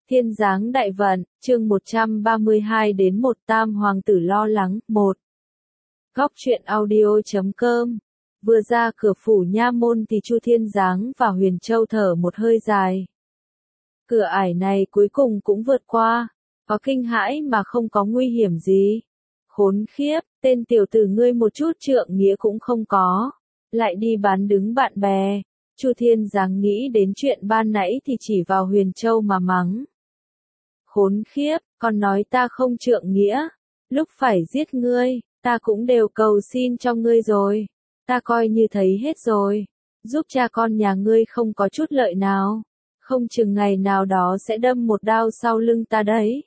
Thiên giáng đại vận, chương 132 đến 1 Tam hoàng tử lo lắng, 1. Góc truyện audio.com. Vừa ra cửa phủ nha môn thì Chu Thiên Giáng và Huyền Châu thở một hơi dài. Cửa ải này cuối cùng cũng vượt qua, có kinh hãi mà không có nguy hiểm gì. Khốn khiếp, tên tiểu tử ngươi một chút trượng nghĩa cũng không có, lại đi bán đứng bạn bè. Chu Thiên Giáng nghĩ đến chuyện ban nãy thì chỉ vào Huyền Châu mà mắng. Khốn khiếp, còn nói ta không trượng nghĩa, lúc phải giết ngươi, ta cũng đều cầu xin cho ngươi rồi, ta coi như thấy hết rồi, giúp cha con nhà ngươi không có chút lợi nào, không chừng ngày nào đó sẽ đâm một đao sau lưng ta đấy.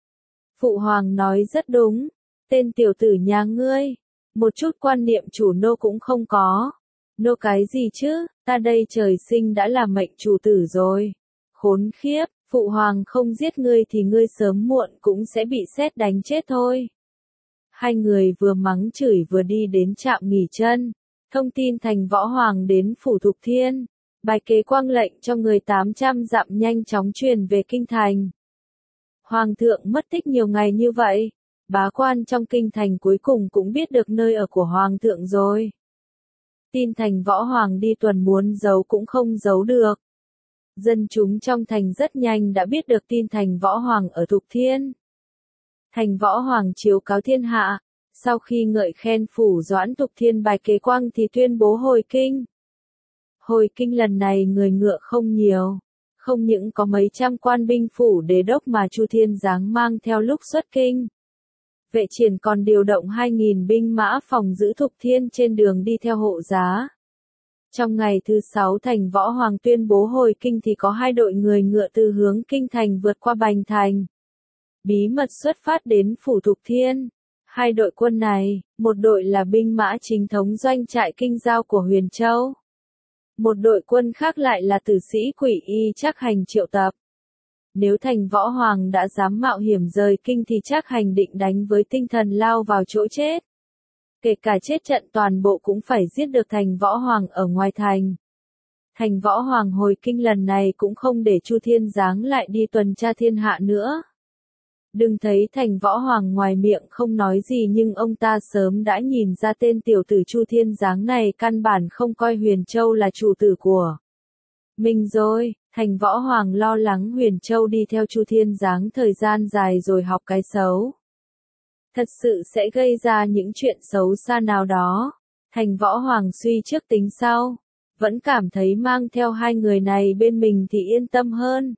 Phụ hoàng nói rất đúng, tên tiểu tử nhà ngươi, một chút quan niệm chủ nô cũng không có. Nô cái gì chứ, ta đây trời sinh đã là mệnh chủ tử rồi. Khốn khiếp, phụ hoàng không giết ngươi thì ngươi sớm muộn cũng sẽ bị sét đánh chết thôi. Hai người vừa mắng chửi vừa đi đến trạm nghỉ chân. Thông tin thành võ hoàng đến phủ Thục Thiên. Bài kế quang lệnh cho người 800 dặm nhanh chóng truyền về kinh thành. Hoàng thượng mất tích nhiều ngày như vậy, bá quan trong kinh thành cuối cùng cũng biết được nơi ở của hoàng thượng rồi. Tin thành võ hoàng đi tuần muốn giấu cũng không giấu được. Dân chúng trong thành rất nhanh đã biết được tin thành võ hoàng ở Thục Thiên. Thành võ hoàng chiếu cáo thiên hạ, sau khi ngợi khen phủ doãn Thục Thiên bài kế quang thì tuyên bố hồi kinh. Hồi kinh lần này người ngựa không nhiều, không những có mấy trăm quan binh phủ đế đốc mà Chu Thiên Giáng mang theo lúc xuất kinh. Vệ triển còn điều động 2.000 binh mã phòng giữ Thục Thiên trên đường đi theo hộ giá. Trong ngày thứ 6 thành võ hoàng tuyên bố hồi kinh thì có 2 đội người ngựa từ hướng kinh thành vượt qua Bành Thành. Bí mật xuất phát đến phủ Thục Thiên. 2 đội quân này, một đội là binh mã chính thống doanh trại kinh giao của Huyền Châu. Một đội quân khác lại là tử sĩ Quỷ Y Trác Hành triệu tập. Nếu thành võ hoàng đã dám mạo hiểm rời kinh thì Trác Hành định đánh với tinh thần lao vào chỗ chết. Kể cả chết trận toàn bộ cũng phải giết được thành võ hoàng ở ngoài thành. Thành võ hoàng hồi kinh lần này cũng không để Chu Thiên Giáng lại đi tuần tra thiên hạ nữa. Đừng thấy thành võ hoàng ngoài miệng không nói gì nhưng ông ta sớm đã nhìn ra tên tiểu tử Chu Thiên Giáng này căn bản không coi Huyền Châu là chủ tử của mình rồi. Thành võ hoàng lo lắng Huyền Châu đi theo Chu Thiên Giáng thời gian dài rồi học cái xấu. Thật sự sẽ gây ra những chuyện xấu xa nào đó. Thành võ hoàng suy trước tính sau, vẫn cảm thấy mang theo 2 người này bên mình thì yên tâm hơn.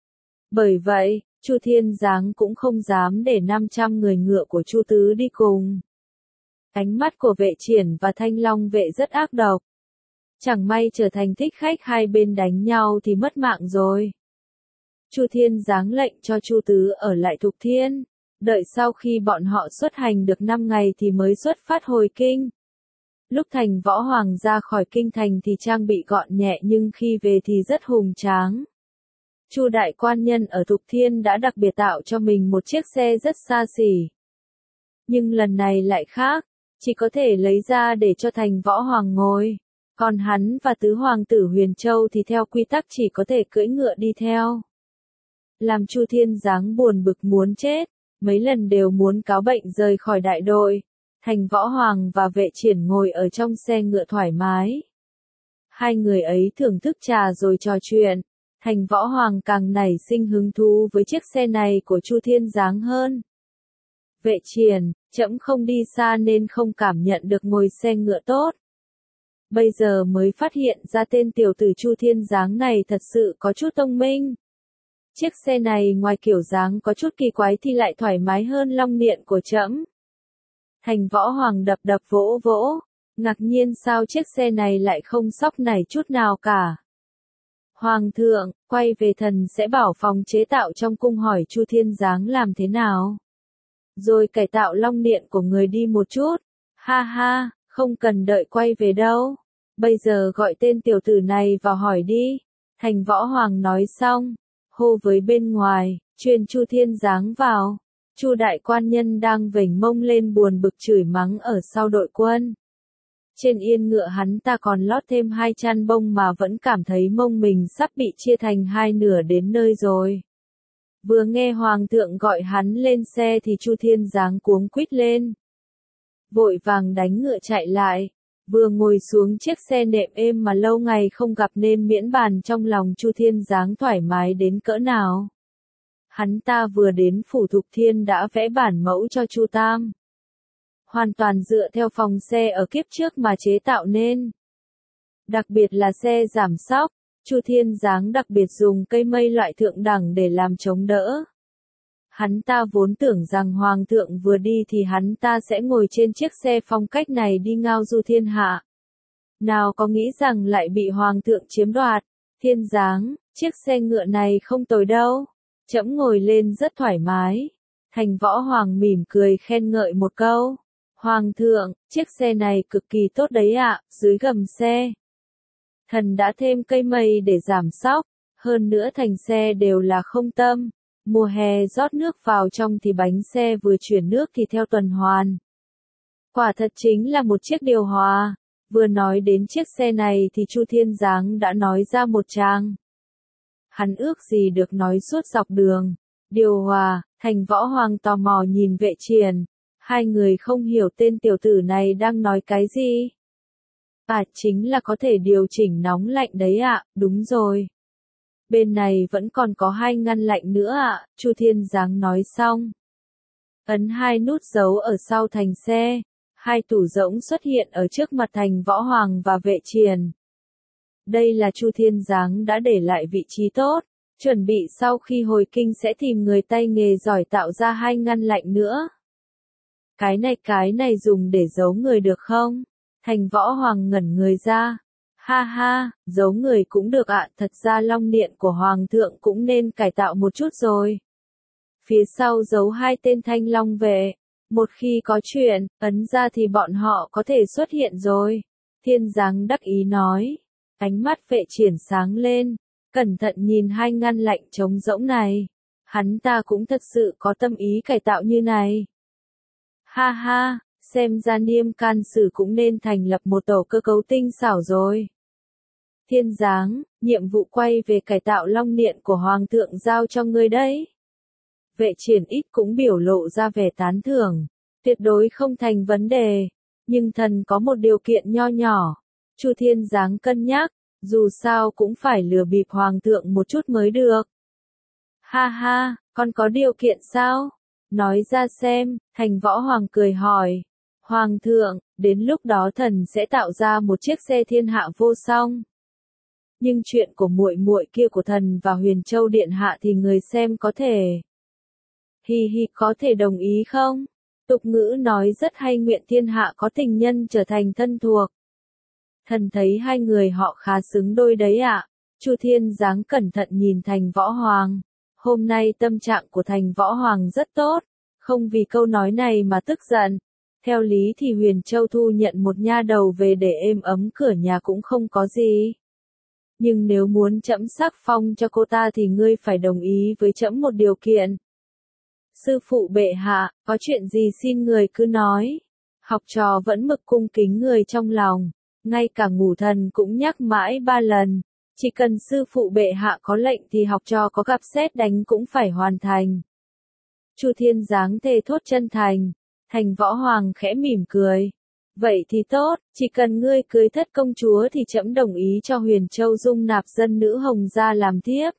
Bởi vậy, Chu Thiên Giáng cũng không dám để 500 người ngựa của Chu Tứ đi cùng. Ánh mắt của Vệ Triển và Thanh Long vệ rất ác độc. Chẳng may trở thành thích khách hai bên đánh nhau thì mất mạng rồi. Chu Thiên Giáng lệnh cho Chu Tứ ở lại Thục Thiên, đợi sau khi bọn họ xuất hành được 5 ngày thì mới xuất phát hồi kinh. Lúc thành võ hoàng ra khỏi kinh thành thì trang bị gọn nhẹ nhưng khi về thì rất hùng tráng. Chu đại quan nhân ở Thục Thiên đã đặc biệt tạo cho mình một chiếc xe rất xa xỉ. Nhưng lần này lại khác, chỉ có thể lấy ra để cho thành võ hoàng ngồi. Còn hắn và tứ hoàng tử Huyền Châu thì theo quy tắc chỉ có thể cưỡi ngựa đi theo. Làm Chu Thiên Giáng buồn bực muốn chết, mấy lần đều muốn cáo bệnh rời khỏi đại đội. Thành võ hoàng và Vệ Triển ngồi ở trong xe ngựa thoải mái. 2 người ấy thưởng thức trà rồi trò chuyện. Thành võ hoàng càng nảy sinh hứng thú với chiếc xe này của Chu Thiên Giáng hơn. Vệ Triển, trẫm không đi xa nên không cảm nhận được ngồi xe ngựa tốt. Bây giờ mới phát hiện ra tên tiểu tử Chu Thiên Giáng này thật sự có chút thông minh. Chiếc xe này ngoài kiểu dáng có chút kỳ quái thì lại thoải mái hơn long niện của trẫm. Thành võ hoàng đập đập vỗ vỗ, ngạc nhiên sao chiếc xe này lại không xóc nảy chút nào cả. Hoàng thượng, quay về thần sẽ bảo phòng chế tạo trong cung hỏi Chu Thiên Giáng làm thế nào. Rồi cải tạo long niện của người đi một chút. Ha ha, không cần đợi quay về đâu. Bây giờ gọi tên tiểu tử này vào hỏi đi. Thành võ hoàng nói xong, hô với bên ngoài, truyền Chu Thiên Giáng vào. Chu đại quan nhân đang vểnh mông lên buồn bực chửi mắng ở sau đội quân. Trên yên ngựa hắn ta còn lót thêm 2 chăn bông mà vẫn cảm thấy mông mình sắp bị chia thành 2 nửa đến nơi rồi. Vừa nghe hoàng thượng gọi hắn lên xe thì Chu Thiên Giáng cuống quýt lên. Vội vàng đánh ngựa chạy lại. Vừa ngồi xuống chiếc xe nệm êm mà lâu ngày không gặp nên miễn bàn trong lòng Chu Thiên Giáng thoải mái đến cỡ nào. Hắn ta vừa đến phủ Thục Thiên đã vẽ bản mẫu cho Chu Tam. Hoàn toàn dựa theo phòng xe ở kiếp trước mà chế tạo nên. Đặc biệt là xe giảm xóc, Chu Thiên Giáng đặc biệt dùng cây mây loại thượng đẳng để làm chống đỡ. Hắn ta vốn tưởng rằng hoàng thượng vừa đi thì hắn ta sẽ ngồi trên chiếc xe phong cách này đi ngao du thiên hạ. Nào có nghĩ rằng lại bị hoàng thượng chiếm đoạt. Thiên Giáng, chiếc xe ngựa này không tồi đâu. Trẫm ngồi lên rất thoải mái. Thành Võ Hoàng mỉm cười khen ngợi một câu. Hoàng thượng, chiếc xe này cực kỳ tốt đấy ạ, dưới gầm xe. Thần đã thêm cây mây để giảm xóc, hơn nữa thành xe đều là không tâm. Mùa hè rót nước vào trong thì bánh xe vừa chuyển nước thì theo tuần hoàn. Quả thật chính là một chiếc điều hòa. Vừa nói đến chiếc xe này thì Chu Thiên Giáng đã nói ra một tràng. Hắn ước gì được nói suốt dọc đường. Điều hòa, Thành Võ Hoàng tò mò nhìn Vệ Triển. Hai người không hiểu tên tiểu tử này đang nói cái gì. Chính là có thể điều chỉnh nóng lạnh đấy ạ, đúng rồi. Bên này vẫn còn có 2 ngăn lạnh nữa ạ, Chu Thiên Giáng nói xong. Ấn 2 nút dấu ở sau thành xe, 2 tủ rỗng xuất hiện ở trước mặt Thành Võ Hoàng và Vệ Triển. Đây là Chu Thiên Giáng đã để lại vị trí tốt, chuẩn bị sau khi hồi kinh sẽ tìm người tay nghề giỏi tạo ra 2 ngăn lạnh nữa. Cái này dùng để giấu người được không? Thành Võ Hoàng ngẩn người ra. Ha ha, giấu người cũng được ạ, thật ra long điện của Hoàng thượng cũng nên cải tạo một chút rồi. Phía sau giấu 2 tên thanh long vệ. Một khi có chuyện, ấn ra thì bọn họ có thể xuất hiện rồi. Thiên Giáng đắc ý nói. Ánh mắt Vệ Triển sáng lên. Cẩn thận nhìn 2 ngăn lạnh trống rỗng này. Hắn ta cũng thật sự có tâm ý cải tạo như này. Ha ha, xem ra Niêm Can Sử cũng nên thành lập một tổ cơ cấu tinh xảo rồi. Thiên Giáng, nhiệm vụ quay về cải tạo long điện của Hoàng thượng giao cho ngươi đấy. Vệ Triển ít cũng biểu lộ ra vẻ tán thưởng. Tuyệt đối không thành vấn đề. Nhưng thần có một điều kiện nho nhỏ. Chu Thiên Giáng cân nhắc, dù sao cũng phải lừa bịp Hoàng thượng một chút mới được. Ha ha, con có điều kiện sao? Nói ra xem, Thành Võ Hoàng cười hỏi. Hoàng thượng, đến lúc đó thần sẽ tạo ra một chiếc xe thiên hạ vô song. Nhưng chuyện của muội muội kia của thần và Huyền Châu điện hạ thì người xem có thể. Có thể đồng ý không? Tục ngữ nói rất hay, nguyện thiên hạ có tình nhân trở thành thân thuộc. Thần thấy 2 người họ khá xứng đôi đấy ạ. Chu Thiên Giáng cẩn thận nhìn Thành Võ Hoàng. Hôm nay tâm trạng của Thành Võ Hoàng rất tốt, không vì câu nói này mà tức giận. Theo lý thì Huyền Châu thu nhận một nha đầu về để êm ấm cửa nhà cũng không có gì. Nhưng nếu muốn trẫm sắc phong cho cô ta thì ngươi phải đồng ý với trẫm một điều kiện. Sư phụ bệ hạ, có chuyện gì xin người cứ nói. Học trò vẫn mực cung kính người trong lòng, ngay cả ngủ thần cũng nhắc mãi 3 lần. Chỉ cần sư phụ bệ hạ có lệnh thì học trò có gặp sét đánh cũng phải hoàn thành. Chu Thiên Giáng thề thốt chân thành. Thành Võ Hoàng khẽ mỉm cười. Vậy thì tốt, chỉ cần ngươi cưới thất công chúa thì trẫm đồng ý cho Huyền Châu dung nạp dân nữ Hồng gia làm thiếp.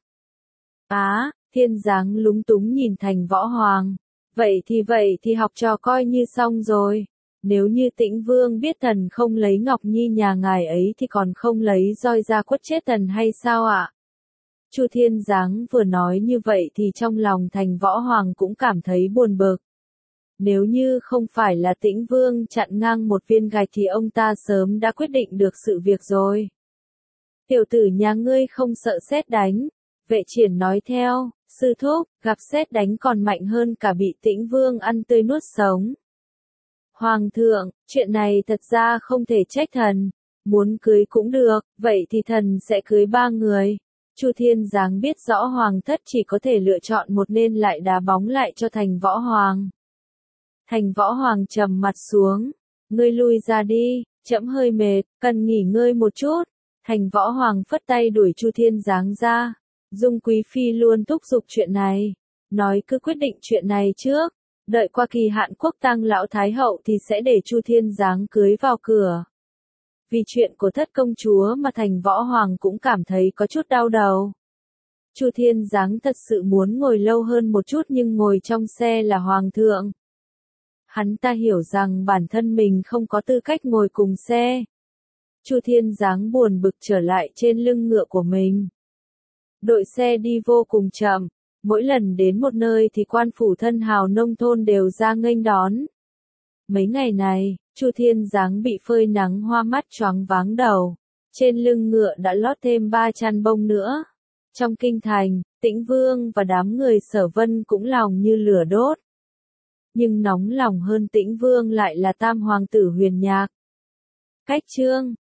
Thiên Giáng lúng túng nhìn Thành Võ Hoàng. Vậy thì học trò coi như xong rồi. Nếu như Tĩnh Vương biết thần không lấy Ngọc Nhi nhà ngài ấy thì còn không lấy roi ra quất chết thần hay sao ạ? Chu Thiên Giáng vừa nói như vậy thì trong lòng Thành Võ Hoàng cũng cảm thấy buồn bực. Nếu như không phải là Tĩnh Vương chặn ngang một viên gạch thì ông ta sớm đã quyết định được sự việc rồi. Tiểu tử nhà ngươi không sợ sét đánh. Vệ Triển nói theo, sư thúc, gặp sét đánh còn mạnh hơn cả bị Tĩnh Vương ăn tươi nuốt sống. Hoàng thượng, chuyện này thật ra không thể trách thần. Muốn cưới cũng được, vậy thì thần sẽ cưới 3 người. Chu Thiên Giáng biết rõ Hoàng thất chỉ có thể lựa chọn một nên lại đá bóng lại cho Thành Võ Hoàng. Thành Võ Hoàng trầm mặt xuống. Ngươi lui ra đi, trẫm hơi mệt, cần nghỉ ngơi một chút. Thành Võ Hoàng phất tay đuổi Chu Thiên Giáng ra. Dung Quý Phi luôn thúc giục chuyện này. nói cứ quyết định chuyện này trước, đợi qua kỳ hạn quốc tang lão thái hậu thì sẽ để Chu Thiên Giáng cưới vào cửa. Vì chuyện của thất công chúa mà Thành Võ Hoàng cũng cảm thấy có chút đau đầu. Chu Thiên Giáng thật sự muốn ngồi lâu hơn một chút nhưng ngồi trong xe là Hoàng thượng. Hắn ta hiểu rằng bản thân mình không có tư cách ngồi cùng xe. Chu Thiên Giáng buồn bực trở lại trên lưng ngựa của mình. Đội xe đi vô cùng chậm, mỗi lần đến một nơi thì quan phủ thân hào nông thôn đều ra nghênh đón. Mấy ngày này, Chu Thiên Giáng bị phơi nắng hoa mắt choáng váng đầu, trên lưng ngựa đã lót thêm 3 chăn bông nữa. Trong kinh thành, Tĩnh Vương và đám người Sở Vân cũng lòng như lửa đốt. Nhưng nóng lòng hơn Tĩnh Vương lại là tam hoàng tử Huyền Nhạc. Cách chương